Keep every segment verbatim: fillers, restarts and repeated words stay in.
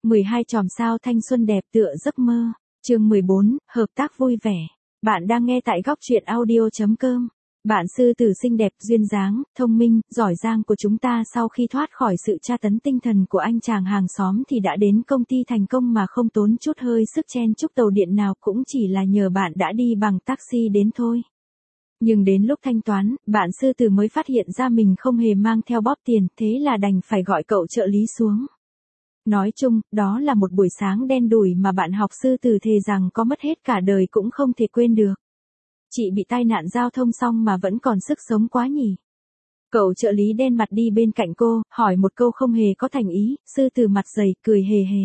mười hai chòm sao thanh xuân đẹp tựa giấc mơ. Chương mười bốn, hợp tác vui vẻ. Bạn đang nghe tại góc truyện audio chấm com. Bạn sư tử xinh đẹp, duyên dáng, thông minh, giỏi giang của chúng ta sau khi thoát khỏi sự tra tấn tinh thần của anh chàng hàng xóm thì đã đến công ty thành công mà không tốn chút hơi sức chen chúc tàu điện nào, cũng chỉ là nhờ bạn đã đi bằng taxi đến thôi. Nhưng đến lúc thanh toán, bạn sư tử mới phát hiện ra mình không hề mang theo bóp tiền, thế là đành phải gọi cậu trợ lý xuống. Nói chung, đó là một buổi sáng đen đủi mà bạn học sư tử thề rằng có mất hết cả đời cũng không thể quên được. Chị bị tai nạn giao thông xong mà vẫn còn sức sống quá nhỉ. Cậu trợ lý đen mặt đi bên cạnh cô, hỏi một câu không hề có thành ý, sư tử mặt dày, cười hề hề.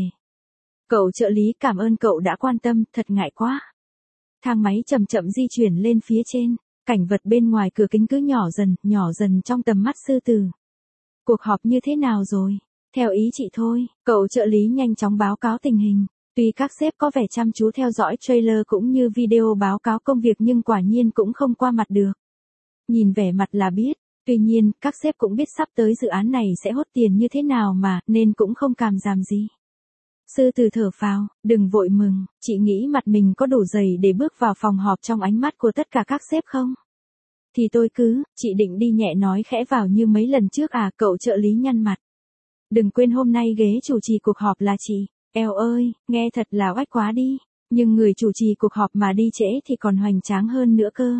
Cậu trợ lý cảm ơn cậu đã quan tâm, thật ngại quá. Thang máy chậm chậm di chuyển lên phía trên, cảnh vật bên ngoài cửa kính cứ nhỏ dần, nhỏ dần trong tầm mắt sư tử. Cuộc họp như thế nào rồi? Theo ý chị thôi, cậu trợ lý nhanh chóng báo cáo tình hình. Tuy các sếp có vẻ chăm chú theo dõi trailer cũng như video báo cáo công việc nhưng quả nhiên cũng không qua mặt được. Nhìn vẻ mặt là biết, tuy nhiên, các sếp cũng biết sắp tới dự án này sẽ hốt tiền như thế nào mà, nên cũng không càm giảm gì. Sư tử thở phào, đừng vội mừng, chị nghĩ mặt mình có đủ dày để bước vào phòng họp trong ánh mắt của tất cả các sếp không? Thì tôi cứ, chị định đi nhẹ nói khẽ vào như mấy lần trước à, cậu trợ lý nhăn mặt. Đừng quên hôm nay ghế chủ trì cuộc họp là chị. Eo ơi, nghe thật là oách quá đi, nhưng người chủ trì cuộc họp mà đi trễ thì còn hoành tráng hơn nữa cơ.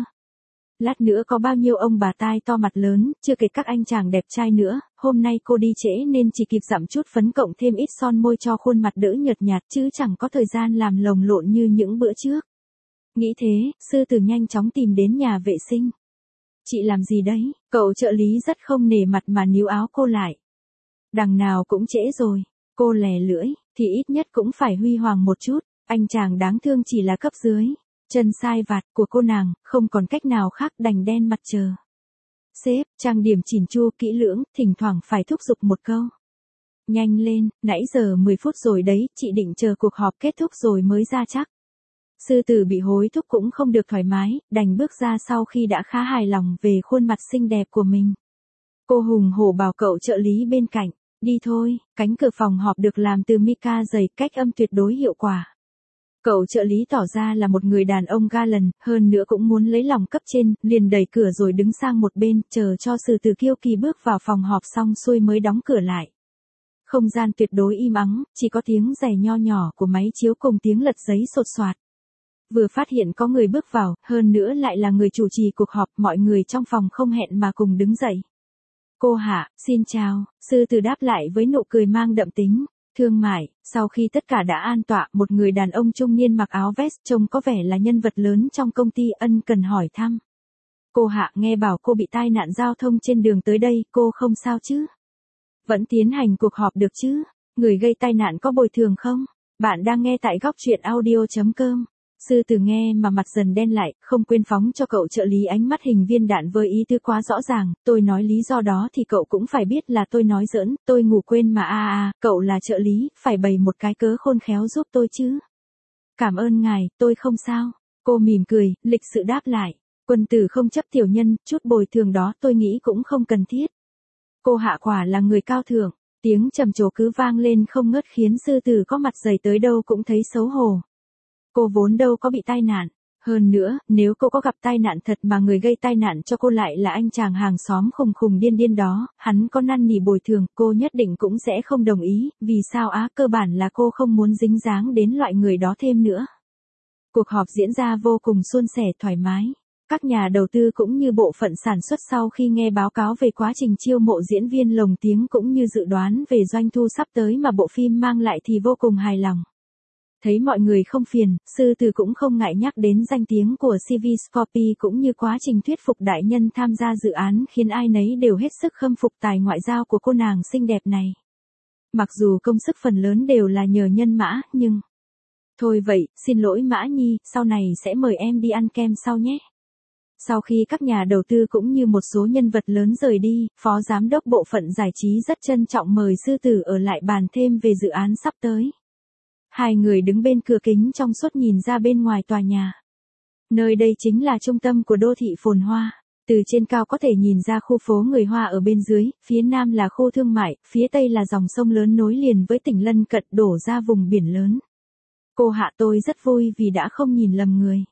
Lát nữa có bao nhiêu ông bà tai to mặt lớn, chưa kể các anh chàng đẹp trai nữa, hôm nay cô đi trễ nên chỉ kịp dặm chút phấn cộng thêm ít son môi cho khuôn mặt đỡ nhợt nhạt chứ chẳng có thời gian làm lồng lộn như những bữa trước. Nghĩ thế, sư tử nhanh chóng tìm đến nhà vệ sinh. Chị làm gì đấy? Cậu trợ lý rất không nể mặt mà níu áo cô lại. Đằng nào cũng trễ rồi, cô lè lưỡi, thì ít nhất cũng phải huy hoàng một chút, anh chàng đáng thương chỉ là cấp dưới, chân sai vặt của cô nàng, không còn cách nào khác đành đen mặt chờ. Sếp, trang điểm chỉn chu kỹ lưỡng, thỉnh thoảng phải thúc giục một câu. Nhanh lên, nãy giờ mười phút rồi đấy, chị định chờ cuộc họp kết thúc rồi mới ra chắc. Sư tử bị hối thúc cũng không được thoải mái, đành bước ra sau khi đã khá hài lòng về khuôn mặt xinh đẹp của mình. Cô hùng hổ bảo cậu trợ lý bên cạnh. Đi thôi, cánh cửa phòng họp được làm từ mica dày, cách âm tuyệt đối hiệu quả. Cậu trợ lý tỏ ra là một người đàn ông ga lần, hơn nữa cũng muốn lấy lòng cấp trên, liền đẩy cửa rồi đứng sang một bên, chờ cho sư tử kiêu kỳ bước vào phòng họp xong xuôi mới đóng cửa lại. Không gian tuyệt đối im ắng, chỉ có tiếng giày nho nhỏ của máy chiếu cùng tiếng lật giấy sột soạt. Vừa phát hiện có người bước vào, hơn nữa lại là người chủ trì cuộc họp, mọi người trong phòng không hẹn mà cùng đứng dậy. Cô hạ, xin chào, sư tử đáp lại với nụ cười mang đậm tính, thương mại. Sau khi tất cả đã an tọa, một người đàn ông trung niên mặc áo vest trông có vẻ là nhân vật lớn trong công ty ân cần hỏi thăm. Cô hạ, nghe bảo cô bị tai nạn giao thông trên đường tới đây, cô không sao chứ? Vẫn tiến hành cuộc họp được chứ? Người gây tai nạn có bồi thường không? Bạn đang nghe tại góc truyện audio chấm com. Sư tử nghe mà mặt dần đen lại, không quên phóng cho cậu trợ lý ánh mắt hình viên đạn với ý tứ quá rõ ràng, tôi nói lý do đó thì cậu cũng phải biết là tôi nói giỡn, tôi ngủ quên mà a à, à, cậu là trợ lý, phải bày một cái cớ khôn khéo giúp tôi chứ. Cảm ơn ngài, tôi không sao. Cô mỉm cười, lịch sự đáp lại, quân tử không chấp tiểu nhân, chút bồi thường đó tôi nghĩ cũng không cần thiết. Cô hạ quả là người cao thượng, tiếng trầm trồ cứ vang lên không ngớt khiến sư tử có mặt dày tới đâu cũng thấy xấu hổ. Cô vốn đâu có bị tai nạn. Hơn nữa, nếu cô có gặp tai nạn thật mà người gây tai nạn cho cô lại là anh chàng hàng xóm khùng khùng điên điên đó, hắn có năn nỉ bồi thường, cô nhất định cũng sẽ không đồng ý, vì sao á, cơ bản là cô không muốn dính dáng đến loại người đó thêm nữa. Cuộc họp diễn ra vô cùng suôn sẻ thoải mái. Các nhà đầu tư cũng như bộ phận sản xuất sau khi nghe báo cáo về quá trình chiêu mộ diễn viên lồng tiếng cũng như dự đoán về doanh thu sắp tới mà bộ phim mang lại thì vô cùng hài lòng. Thấy mọi người không phiền, sư tử cũng không ngại nhắc đến danh tiếng của xê vê Scorpy cũng như quá trình thuyết phục đại nhân tham gia dự án khiến ai nấy đều hết sức khâm phục tài ngoại giao của cô nàng xinh đẹp này. Mặc dù công sức phần lớn đều là nhờ nhân mã, nhưng... Thôi vậy, xin lỗi Mã Nhi, sau này sẽ mời em đi ăn kem sau nhé. Sau khi các nhà đầu tư cũng như một số nhân vật lớn rời đi, Phó Giám đốc bộ phận giải trí rất trân trọng mời sư tử ở lại bàn thêm về dự án sắp tới. Hai người đứng bên cửa kính trong suốt nhìn ra bên ngoài tòa nhà. Nơi đây chính là trung tâm của đô thị phồn hoa. Từ trên cao có thể nhìn ra khu phố người Hoa ở bên dưới, phía nam là khu thương mại, phía tây là dòng sông lớn nối liền với tỉnh lân cận đổ ra vùng biển lớn. Cô Hạ tôi rất vui vì đã không nhìn lầm người.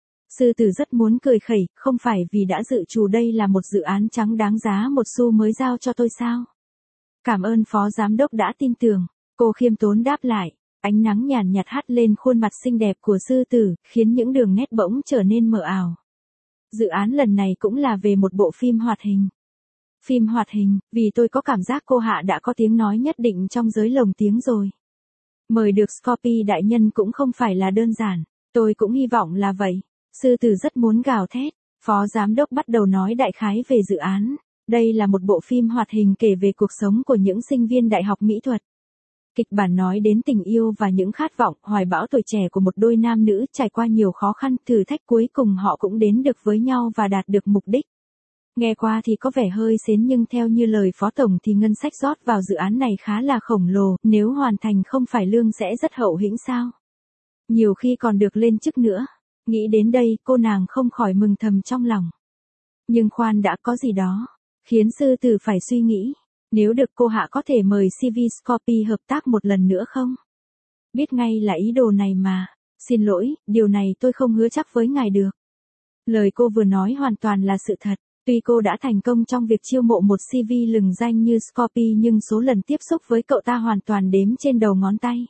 Sư tử rất muốn cười khẩy, không phải vì đã dự trù đây là một dự án trắng đáng giá một xu mới giao cho tôi sao? Cảm ơn phó giám đốc đã tin tưởng, cô khiêm tốn đáp lại. Ánh nắng nhàn nhạt hắt lên khuôn mặt xinh đẹp của sư tử, khiến những đường nét bỗng trở nên mờ ảo. Dự án lần này cũng là về một bộ phim hoạt hình. Phim hoạt hình, vì tôi có cảm giác cô Hạ đã có tiếng nói nhất định trong giới lồng tiếng rồi. Mời được Scorpy đại nhân cũng không phải là đơn giản, tôi cũng hy vọng là vậy. Sư tử rất muốn gào thét, phó giám đốc bắt đầu nói đại khái về dự án. Đây là một bộ phim hoạt hình kể về cuộc sống của những sinh viên đại học mỹ thuật. Kịch bản nói đến tình yêu và những khát vọng, hoài bão tuổi trẻ của một đôi nam nữ trải qua nhiều khó khăn, thử thách cuối cùng họ cũng đến được với nhau và đạt được mục đích. Nghe qua thì có vẻ hơi xến nhưng theo như lời phó tổng thì ngân sách rót vào dự án này khá là khổng lồ, nếu hoàn thành không phải lương sẽ rất hậu hĩnh sao. Nhiều khi còn được lên chức nữa. Nghĩ đến đây cô nàng không khỏi mừng thầm trong lòng. Nhưng khoan đã có gì đó, khiến sư tử phải suy nghĩ. Nếu được cô Hạ có thể mời xê vê Scorpy hợp tác một lần nữa không? Biết ngay là ý đồ này mà. Xin lỗi, điều này tôi không hứa chắc với ngài được. Lời cô vừa nói hoàn toàn là sự thật. Tuy cô đã thành công trong việc chiêu mộ một xê vê lừng danh như Scorpy nhưng số lần tiếp xúc với cậu ta hoàn toàn đếm trên đầu ngón tay.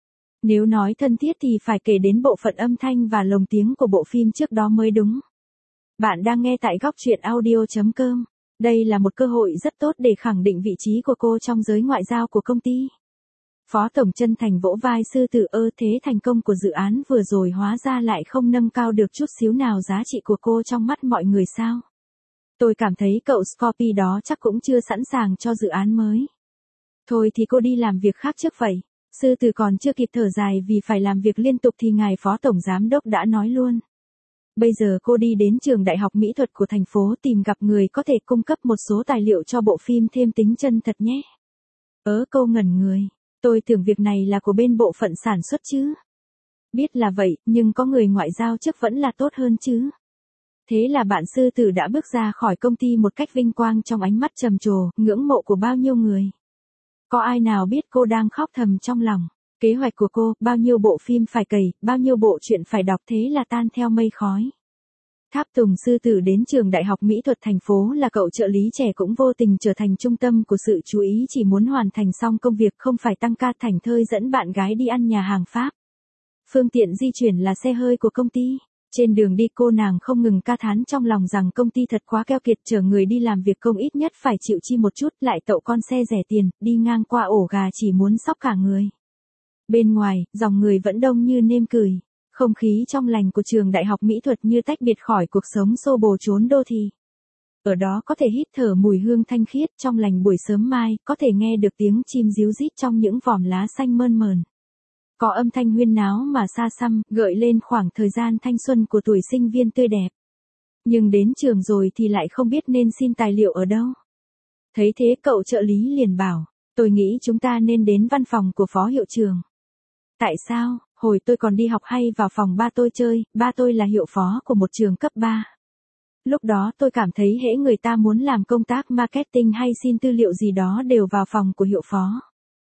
Nếu nói thân thiết thì phải kể đến bộ phận âm thanh và lồng tiếng của bộ phim trước đó mới đúng. Bạn đang nghe tại góc truyện audio chấm com. Đây là một cơ hội rất tốt để khẳng định vị trí của cô trong giới ngoại giao của công ty. Phó tổng chân thành vỗ vai sư tử ơ thế thành công của dự án vừa rồi hóa ra lại không nâng cao được chút xíu nào giá trị của cô trong mắt mọi người sao. Tôi cảm thấy cậu Scorpy đó chắc cũng chưa sẵn sàng cho dự án mới. Thôi thì cô đi làm việc khác trước vậy. Sư tử còn chưa kịp thở dài vì phải làm việc liên tục thì ngài phó tổng giám đốc đã nói luôn. Bây giờ cô đi đến trường đại học mỹ thuật của thành phố tìm gặp người có thể cung cấp một số tài liệu cho bộ phim thêm tính chân thật nhé. Ớ câu ngẩn người, tôi tưởng việc này là của bên bộ phận sản xuất chứ. Biết là vậy, nhưng có người ngoại giao trước vẫn là tốt hơn chứ. Thế là bạn sư tử đã bước ra khỏi công ty một cách vinh quang trong ánh mắt trầm trồ, ngưỡng mộ của bao nhiêu người. Có ai nào biết cô đang khóc thầm trong lòng. Kế hoạch của cô, bao nhiêu bộ phim phải cày, bao nhiêu bộ truyện phải đọc thế là tan theo mây khói. Tháp Tùng sư tử đến trường đại học mỹ thuật thành phố là cậu trợ lý trẻ cũng vô tình trở thành trung tâm của sự chú ý chỉ muốn hoàn thành xong công việc không phải tăng ca thành thơi dẫn bạn gái đi ăn nhà hàng Pháp. Phương tiện di chuyển là xe hơi của công ty. Trên đường đi cô nàng không ngừng ca thán trong lòng rằng công ty thật quá keo kiệt chở người đi làm việc công ít nhất phải chịu chi một chút lại tậu con xe rẻ tiền, đi ngang qua ổ gà chỉ muốn xóc cả người. Bên ngoài, dòng người vẫn đông như nêm cười. Không khí trong lành của trường đại học mỹ thuật như tách biệt khỏi cuộc sống xô bồ trốn đô thị. Ở đó có thể hít thở mùi hương thanh khiết trong lành buổi sớm mai, có thể nghe được tiếng chim ríu rít trong những vòm lá xanh mơn mờn. Có âm thanh huyên náo mà xa xăm, gợi lên khoảng thời gian thanh xuân của tuổi sinh viên tươi đẹp. Nhưng đến trường rồi thì lại không biết nên xin tài liệu ở đâu. Thấy thế cậu trợ lý liền bảo, tôi nghĩ chúng ta nên đến văn phòng của phó hiệu trưởng. Tại sao, hồi tôi còn đi học hay vào phòng ba tôi chơi, ba tôi là hiệu phó của một trường cấp ba. Lúc đó tôi cảm thấy hễ người ta muốn làm công tác marketing hay xin tư liệu gì đó đều vào phòng của hiệu phó.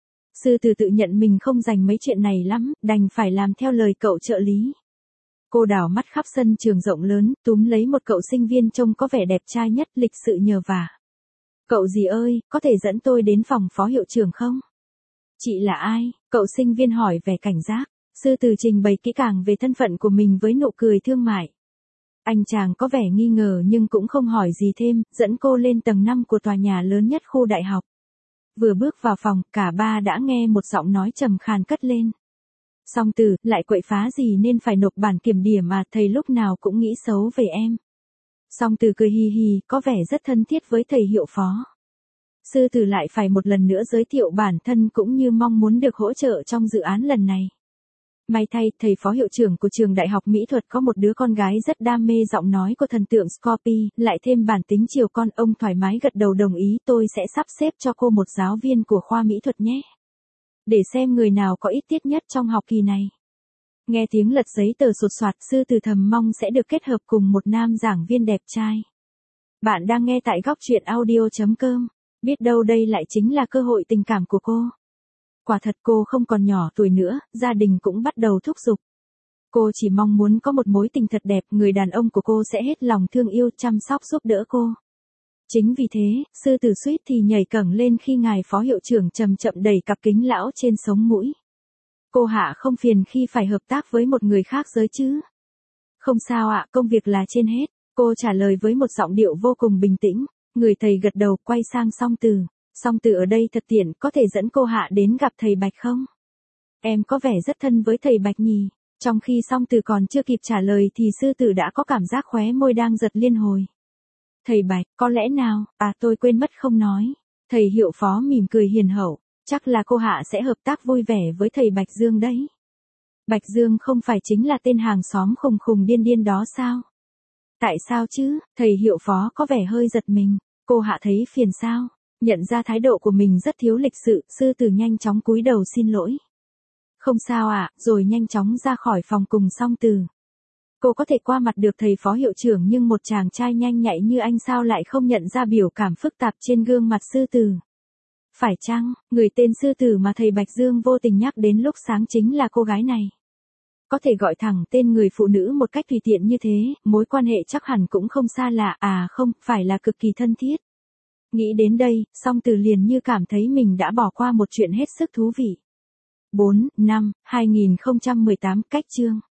Sư tử tự nhận mình không dành mấy chuyện này lắm, đành phải làm theo lời cậu trợ lý. Cô đảo mắt khắp sân trường rộng lớn, túm lấy một cậu sinh viên trông có vẻ đẹp trai nhất lịch sự nhờ vả. Cậu gì ơi, có thể dẫn tôi đến phòng phó hiệu trưởng không? Chị là ai? Cậu sinh viên hỏi vẻ cảnh giác. Sư tử trình bày kỹ càng về thân phận của mình với nụ cười thương mại. Anh chàng có vẻ nghi ngờ nhưng cũng không hỏi gì thêm, dẫn cô lên tầng năm của tòa nhà lớn nhất khu đại học. Vừa bước vào phòng, cả ba đã nghe một giọng nói trầm khàn cất lên. Song Tử, lại quậy phá gì nên phải nộp bản kiểm điểm mà thầy lúc nào cũng nghĩ xấu về em. Song Tử cười hì hì, có vẻ rất thân thiết với thầy hiệu phó. Sư tử lại phải một lần nữa giới thiệu bản thân cũng như mong muốn được hỗ trợ trong dự án lần này. May thay, thầy phó hiệu trưởng của trường đại học mỹ thuật có một đứa con gái rất đam mê giọng nói của thần tượng Scorpy, lại thêm bản tính chiều con, ông thoải mái gật đầu đồng ý tôi sẽ sắp xếp cho cô một giáo viên của khoa mỹ thuật nhé. Để xem người nào có ít tiết nhất trong học kỳ này. Nghe tiếng lật giấy tờ sột soạt sư tử thầm mong sẽ được kết hợp cùng một nam giảng viên đẹp trai. Bạn đang nghe tại góc chuyện audio chấm com. Biết đâu đây lại chính là cơ hội tình cảm của cô. Quả thật cô không còn nhỏ tuổi nữa, gia đình cũng bắt đầu thúc giục. Cô chỉ mong muốn có một mối tình thật đẹp, người đàn ông của cô sẽ hết lòng thương yêu, chăm sóc giúp đỡ cô. Chính vì thế, sư tử suýt thì nhảy cẫng lên khi ngài phó hiệu trưởng chậm chậm đẩy cặp kính lão trên sống mũi. Cô Hạ không phiền khi phải hợp tác với một người khác giới chứ? Không sao ạ, công việc là trên hết. Cô trả lời với một giọng điệu vô cùng bình tĩnh. Người thầy gật đầu, quay sang Song Từ. Song Từ ở đây thật tiện, có thể dẫn cô Hạ đến gặp thầy Bạch không? Em có vẻ rất thân với thầy Bạch nhỉ? Trong khi Song Từ còn chưa kịp trả lời thì sư tử đã có cảm giác khóe môi đang giật liên hồi. Thầy Bạch, có lẽ nào, à tôi quên mất không nói. Thầy hiệu phó mỉm cười hiền hậu, chắc là cô Hạ sẽ hợp tác vui vẻ với thầy Bạch Dương đấy. Bạch Dương không phải chính là tên hàng xóm khùng khùng điên điên đó sao? Tại sao chứ? Thầy hiệu phó có vẻ hơi giật mình. Cô Hạ thấy phiền sao? Nhận ra thái độ của mình rất thiếu lịch sự, sư tử nhanh chóng cúi đầu xin lỗi. Không sao ạ, à, rồi nhanh chóng ra khỏi phòng cùng Song Từ. Cô có thể qua mặt được thầy phó hiệu trưởng, nhưng một chàng trai nhanh nhạy như anh sao lại không nhận ra biểu cảm phức tạp trên gương mặt sư tử? Phải chăng, người tên sư tử mà thầy Bạch Dương vô tình nhắc đến lúc sáng chính là cô gái này? Có thể gọi thẳng tên người phụ nữ một cách tùy tiện như thế, mối quan hệ chắc hẳn cũng không xa lạ, à không, phải là cực kỳ thân thiết. Nghĩ đến đây, Song Từ liền như cảm thấy mình đã bỏ qua một chuyện hết sức thú vị. bốn, năm, hai nghìn không trăm mười tám, cách chương.